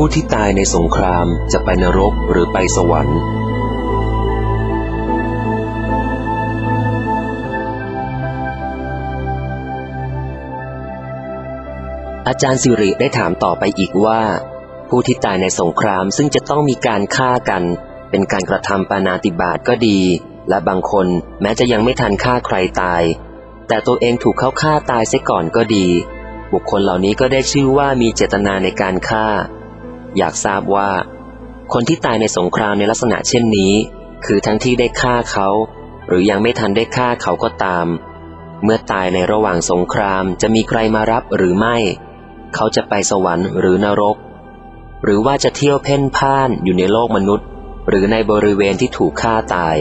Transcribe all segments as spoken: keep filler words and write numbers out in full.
ผู้ที่ตายในสงครามจะไปนรกหรือไปสวรรค์อาจารย์สิริได้ถามต่อไปอีกว่าผู้ที่ตายในสงครามซึ่งจะต้องมีการฆ่ากันเป็นการกระทำปาณาติบาตก็ดีและบางคนแม้จะยังไม่ทันฆ่าใครตายแต่ตัวเองถูกเขาฆ่าตายเสียก่อนก็ดีบุคคลเหล่านี้ก็ได้ชื่อว่ามีเจตนาในการฆ่าอยากทราบว่าคนที่ตายในสงครามในลักษณะเช่นนี้คือทั้งที่ได้ฆ่าเขาหรือยังไม่ทันได้ฆ่าเขาก็ตามเมื่อตายในระหว่างสงครามจะมีใครมารับหรือไม่เขาจะไปสวรรค์หรือนรกหรือว่าจะเที่ยวเพ่นพ่านอยู่ในโลกมนุษย์หรือในบริเวณที่ถูกฆ่าตาย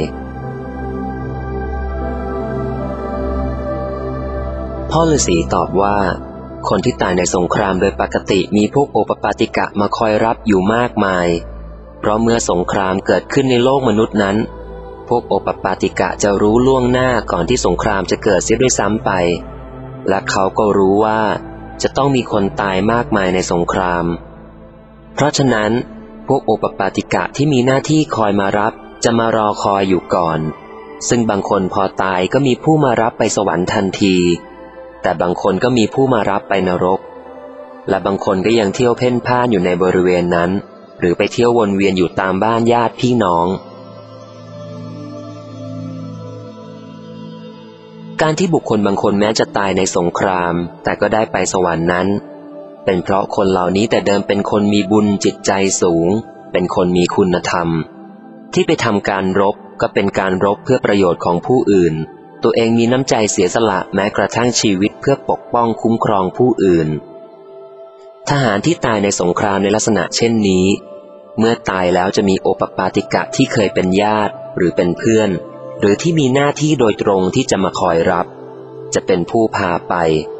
พ่อฤาษีตอบว่าคนที่ตายในสงครามโดยปกติมีพวกโอปปาติกะมาคอยรับอยู่มากมายเพราะเมื่อสงครามเกิดขึ้นในโลกมนุษย์นั้นพวกโอปปาติกะจะรู้ล่วงหน้าก่อนที่สงครามจะเกิดเสียด้วยซ้ำไปและเขาก็รู้ว่าจะต้องมีคนตายมากมายในสงครามเพราะฉะนั้นพวกโอปปาติกะที่มีหน้าที่คอยมารับจะมารอคอยอยู่ก่อนซึ่งบางคนพอตายก็มีผู้มารับไปสวรรค์ทันทีแต่บางคนก็มีผู้มารับไปนรกและบางคนก็ยังเที่ยวเพ่นพ่านอยู่ในบริเวณนั้นหรือไปเที่ยววนเวียนอยู่ตามบ้านญาติพี่น้องการที่บุคคลบางคนแม้จะตายในสงครามแต่ก็ได้ไปสวรรค์นั้นเป็นเพราะคนเหล่านี้แต่เดิมเป็นคนมีบุญจิตใจสูงเป็นคนมีคุณธรรมที่ไปทำการรบก็เป็นการรบเพื่อประโยชน์ของผู้อื่นตัวเองมีน้ำใจเสียสละแม้กระทั่งชีวิตเพื่อปกป้องคุ้มครองผู้อื่นทหารที่ตายในสงครามในลักษณะเช่นนี้เมื่อตายแล้วจะมีโอปปาติกะที่เคยเป็นญาติหรือเป็นเพื่อนหรือที่มีหน้าที่โดยตรงที่จะมาคอยรับจะเป็นผู้พาไป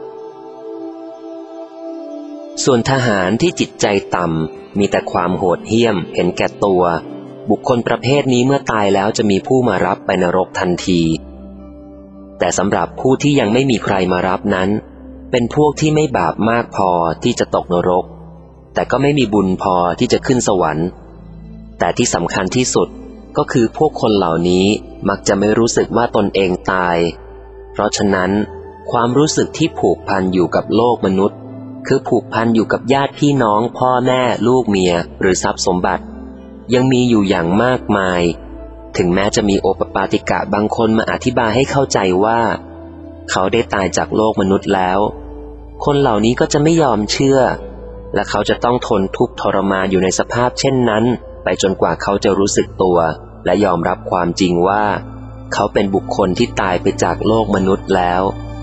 ส่วนทหารที่จิตใจต่ำมีแต่ความโหดเหี้ยมเห็นแก่ตัวบุคคลประเภทนี้เมื่อตายแล้วจะมีผู้มารับไปนรกทันทีแต่สำหรับผู้ที่ยังไม่มีใครมารับนั้นเป็นพวกที่ไม่บาปมากพอที่จะตกนรกแต่ก็ไม่มีบุญพอที่จะขึ้นสวรรค์แต่ที่สำคัญที่สุดก็คือพวกคนเหล่านี้มักจะไม่รู้สึกว่าตนเองตายเพราะฉะนั้นความรู้สึกที่ผูกพันอยู่กับโลกมนุษย์คือผูกพันอยู่กับญาติพี่น้องพ่อแม่ลูกเมียหรือทรัพย์สมบัติยังมีอยู่อย่างมากมายถึงแม้จะมีโอปปาติกะบางคนมาอธิบายให้เข้าใจว่าเขาได้ตายจากโลกมนุษย์แล้วคนเหล่านี้ก็จะไม่ยอมเชื่อและเขาจะต้องทนทุกข์ทรมานอยู่ในสภาพเช่นนั้นไปจนกว่าเขาจะรู้สึกตัวและยอมรับความจริงว่าเขาเป็นบุคคลที่ตายไปจากโลกมนุษย์แล้ว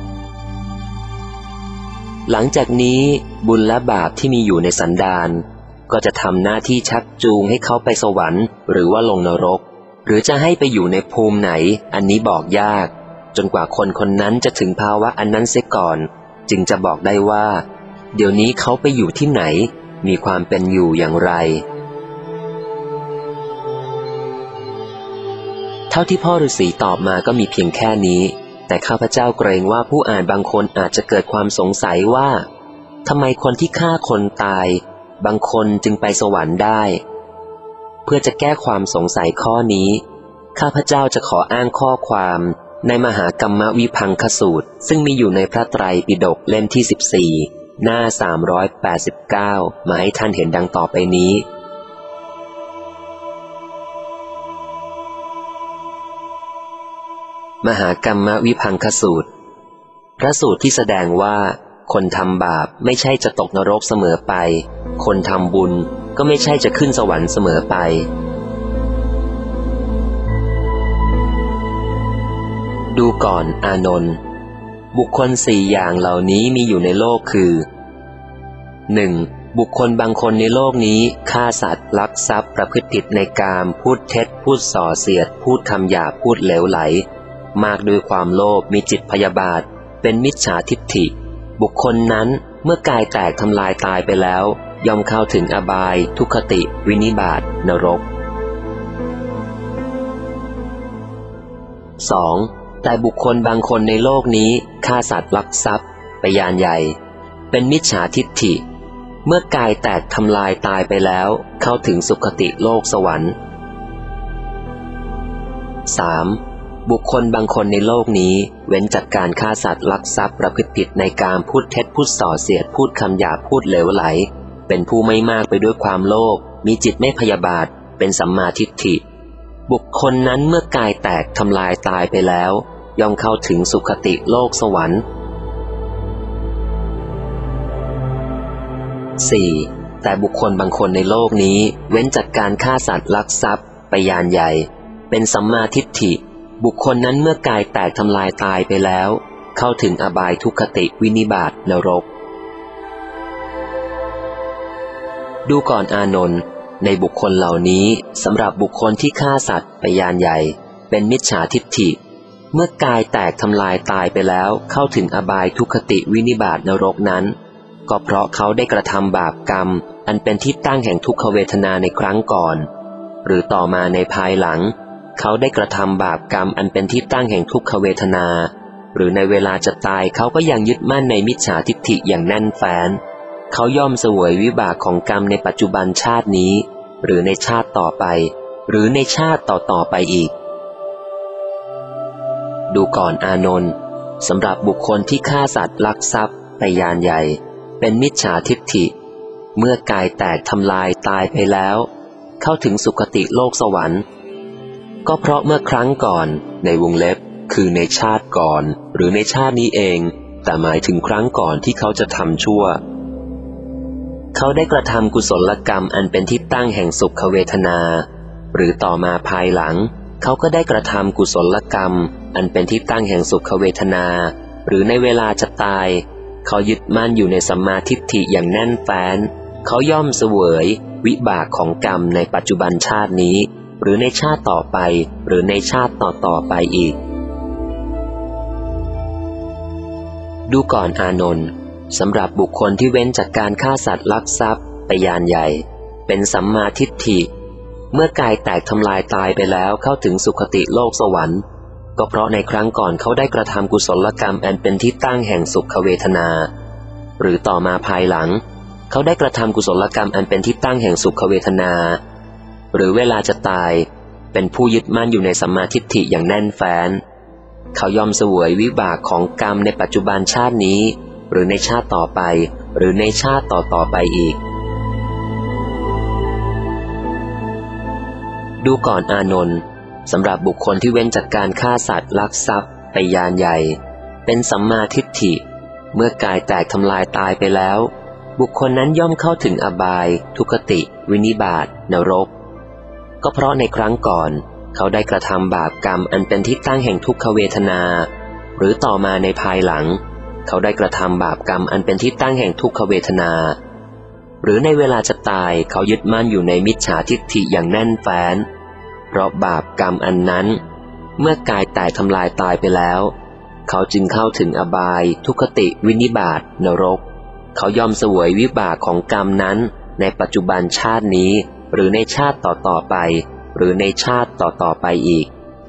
หลังจากนี้บุญและบาปที่มีอยู่ในสันดานก็จะทำหน้าที่ชักจูงให้เขาไปสวรรค์หรือว่าลงนรกหรือจะให้ไปอยู่ในภูมิไหนอันนี้บอกยากจนกว่าคนคนนั้นจะถึงภาวะอันนั้นเสียก่อนจึงจะบอกได้ว่าเดี๋ยวนี้เขาไปอยู่ที่ไหนมีความเป็นอยู่อย่างไรเท่าที่พ่อฤาษีตอบมาก็มีเพียงแค่นี้แต่ข้าพเจ้าเกรงว่าผู้อ่านบางคนอาจจะเกิดความสงสัยว่าทำไมคนที่ฆ่าคนตายบางคนจึงไปสวรรค์ได้เพื่อจะแก้ความสงสัยข้อนี้ข้าพเจ้าจะขออ้างข้อความในมหากรรมวิพังคสูตรซึ่งมีอยู่ในพระไตรปิฎกเล่มที่สิบสี่หน้าสามร้อยแปดสิบเก้ามาให้ท่านเห็นดังต่อไปนี้มหากรรมวิพังคสูตรพระสูตรที่แสดงว่าคนทำบาปไม่ใช่จะตกนรกเสมอไปคนทำบุญก็ไม่ใช่จะขึ้นสวรรค์เสมอไปดูก่อนอานนท์บุคคลสี่อย่างเหล่านี้มีอยู่ในโลกคือ หนึ่ง. บุคคลบางคนในโลกนี้ฆ่าสัตว์ลักทรัพย์ประพฤติผิดในกามพูดเท็จพูดส่อเสียดพูดคำหยาบพูดเหลวไหลมากด้วยความโลภมีจิตพยาบาทเป็นมิจฉาทิฏฐิบุคคลนั้นเมื่อกายแตกทำลายตายไปแล้วย่อมเข้าถึงอบายทุกขติวินิบาตนรก สอง. แต่บุคคลบางคนในโลกนี้ฆ่าสัตว์ลักทรัพย์ไปยานใหญ่เป็นมิจฉาทิฏฐิเมื่อกายแตกทำลายตายไปแล้วเข้าถึงสุคติโลกสวรรค์ สาม. บุคคลบางคนในโลกนี้เว้นจากการฆ่าสัตว์ลักทรัพย์ประพฤติผิดในการพูดเท็จพูดส่อเสียดพูดคำหยาบพูดเหลวไหลเป็นผู้ไม่มากไปด้วยความโลภมีจิตไม่พยาบาทเป็นสัมมาทิฏฐิบุคคลนั้นเมื่อกายแตกทำลายตายไปแล้วย่อมเข้าถึงสุคติโลกสวรรค์ สี่. แต่บุคคลบางคนในโลกนี้เว้นจากการฆ่าสัตว์ลักทรัพย์ไปยานใหญ่เป็นสัมมาทิฏฐิบุคคลนั้นเมื่อกายแตกทำลายตายไปแล้วเข้าถึงอบายทุกขติวินิบาตนรกดูก่อนอานนท์ในบุคคลเหล่านี้สำหรับบุคคลที่ฆ่าสัตว์ไปยานใหญ่เป็นมิจฉาทิฏฐิเมื่อกายแตกทำลายตายไปแล้วเข้าถึงอบายทุกขติวินิบาตนรกนั้นก็เพราะเขาได้กระทำบาปกรรมอันเป็นที่ตั้งแห่งทุกขเวทนาในครั้งก่อนหรือต่อมาในภายหลังเขาได้กระทำบาปกรรมอันเป็นที่ตั้งแห่งทุกขเวทนาหรือในเวลาจะตายเขาก็ยังยึดมั่นในมิจฉาทิฏฐิอย่างแน่นแฟ้นเขาย่อมเสวยวิบากของกรรมในปัจจุบันชาตินี้หรือในชาติต่อไปหรือในชาติต่อๆไปอีกดูก่อนอานนท์สำหรับบุคคลที่ฆ่าสัตว์ลักทรัพย์ไปยานใหญ่เป็นมิจฉาทิฏฐิเมื่อกายแตกทำลายตายไปแล้วเข้าถึงสุคติโลกสวรรค์ก็เพราะเมื่อครั้งก่อนในวงเล็บคือในชาติก่อนหรือในชาตินี้เองแต่หมายถึงครั้งก่อนที่เขาจะทำชั่วเขาได้กระทำกุศลกรรมอันเป็นที่ตั้งแห่งสุขเวทนาหรือต่อมาภายหลังเขาก็ได้กระทำกุศลกรรมอันเป็นที่ตั้งแห่งสุขเวทนาหรือในเวลาจะตายเขายึดมั่นอยู่ในสัมมาทิฏฐิอย่างแน่นแฟ้นเขาย่อมเสวยวิบากของกรรมในปัจจุบันชาตินี้หรือในชาติต่อไปหรือในชาติต่อๆไปอีกดูก่อนอานนท์สำหรับบุคคลที่เว้นจากการฆ่าสัตว์ลักทรัพย์ไปยานใหญ่เป็นสัมมาทิฏฐิเมื่อกายแตกทำลายตายไปแล้วเข้าถึงสุคติโลกสวรรค์ก็เพราะในครั้งก่อนเขาได้กระทำกุศลกรรมอันเป็นที่ตั้งแห่งสุขเวทนาหรือต่อมาภายหลังเขาได้กระทำกุศลกรรมอันเป็นที่ตั้งแห่งสุขเวทนาหรือเวลาจะตายเป็นผู้ยึดมั่นอยู่ในสัมมาทิฏฐิอย่างแน่นแฟ้นเขายอมเสวยวิบากของกรรมในปัจจุบันชาตินี้หรือในชาติต่อไปหรือในชาติต่อๆไปอีกดูก่อนอานนท์สำหรับบุคคลที่เว้นจากการฆ่าสัตว์ลักทรัพย์ไปยานใหญ่เป็นสัมมาทิฏฐิเมื่อกายแตกทำลายตายไปแล้วบุคคลนั้นย่อมเข้าถึงอบายทุคติวินิบาตนรกก็เพราะในครั้งก่อนเขาได้กระทำบาปกรรมอันเป็นที่ตั้งแห่งทุกขเวทนาหรือต่อมาในภายหลังเขาได้กระทำบาปกรรมอันเป็นที่ตั้งแห่งทุกขเวทนาหรือในเวลาจะตายเขายึดมั่นอยู่ในมิจฉาทิฏฐิอย่างแน่นแฟ้นเพราะบาปกรรมอันนั้นเมื่อกายแตกทำลายตายไปแล้วเขาจึงเข้าถึงอบายทุคติวินิบาตนรกเขายอมเสวยวิบากของกรรมนั้นในปัจจุบันชาตินี้หรือในชาติต่อๆไปหรือในชาติต่อๆไปอีก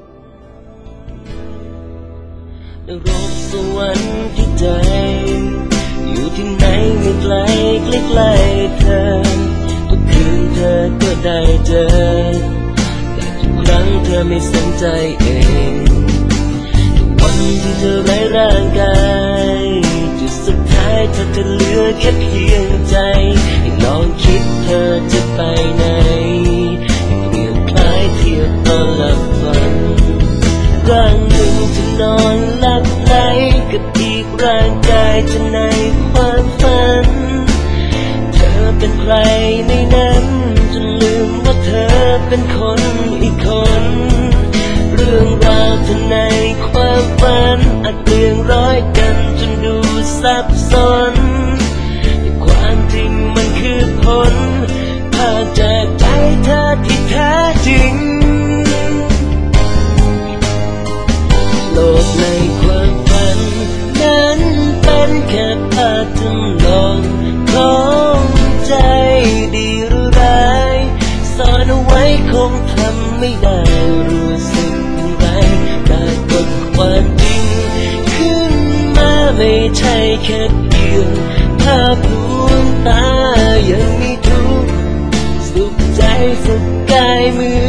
นรกสวรรค์ที่ใจอยู่ที่ไหนไม่ไกลใกล้ๆเธอทุกคืนเธอก็ได้เจอแต่ทุกครั้งเธอไม่สนใจเองวันที่เธอไร้ร่างกายจุดสุดท้ายเธอจะเหลือแค่เพียงใจให้ลองคิดเธอจะไปไหนให้เปรียบคล้ายเทียบตอนหลับฝันร่างหนึ่งจะนอนหลับไหลกับอีกร่างกายจะในความฝันเธอเป็นใครในนั้นจนลืมว่าเธอเป็นคนอีกคนเรื่องราวเธอในความฝันอาจเปลี่ยนร้อยกันจนดูซับซ้อนแต่ความจริงมันคือผลพาจากใจเธอที่แท้จริงโลกในความฝันนั้นเป็นแค่ภาพจำลองของใจดีหรือร้ายซ่อนเอาไว้คงทำไม่ได้รู้สึกอย่างไรปรากฏความจริงขึ้นมาไม่ใช่แค่เพียงภาพลวงตาสุดกายเหมื